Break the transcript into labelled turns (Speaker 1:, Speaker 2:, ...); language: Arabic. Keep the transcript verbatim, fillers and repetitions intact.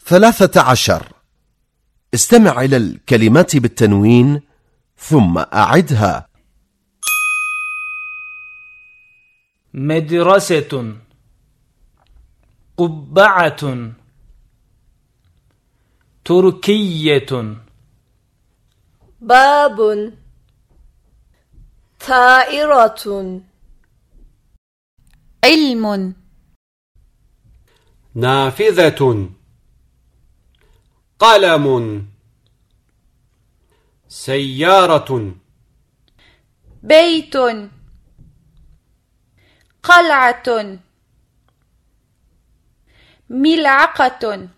Speaker 1: ثلاثة عشر. استمع إلى الكلمات بالتنوين ثم أعدها.
Speaker 2: مدرسة، قبعة، تركية،
Speaker 3: باب، طائرة،
Speaker 4: علم،
Speaker 5: نافذة، قلم، سيارة،
Speaker 4: بيت، قلعة، ملعقة،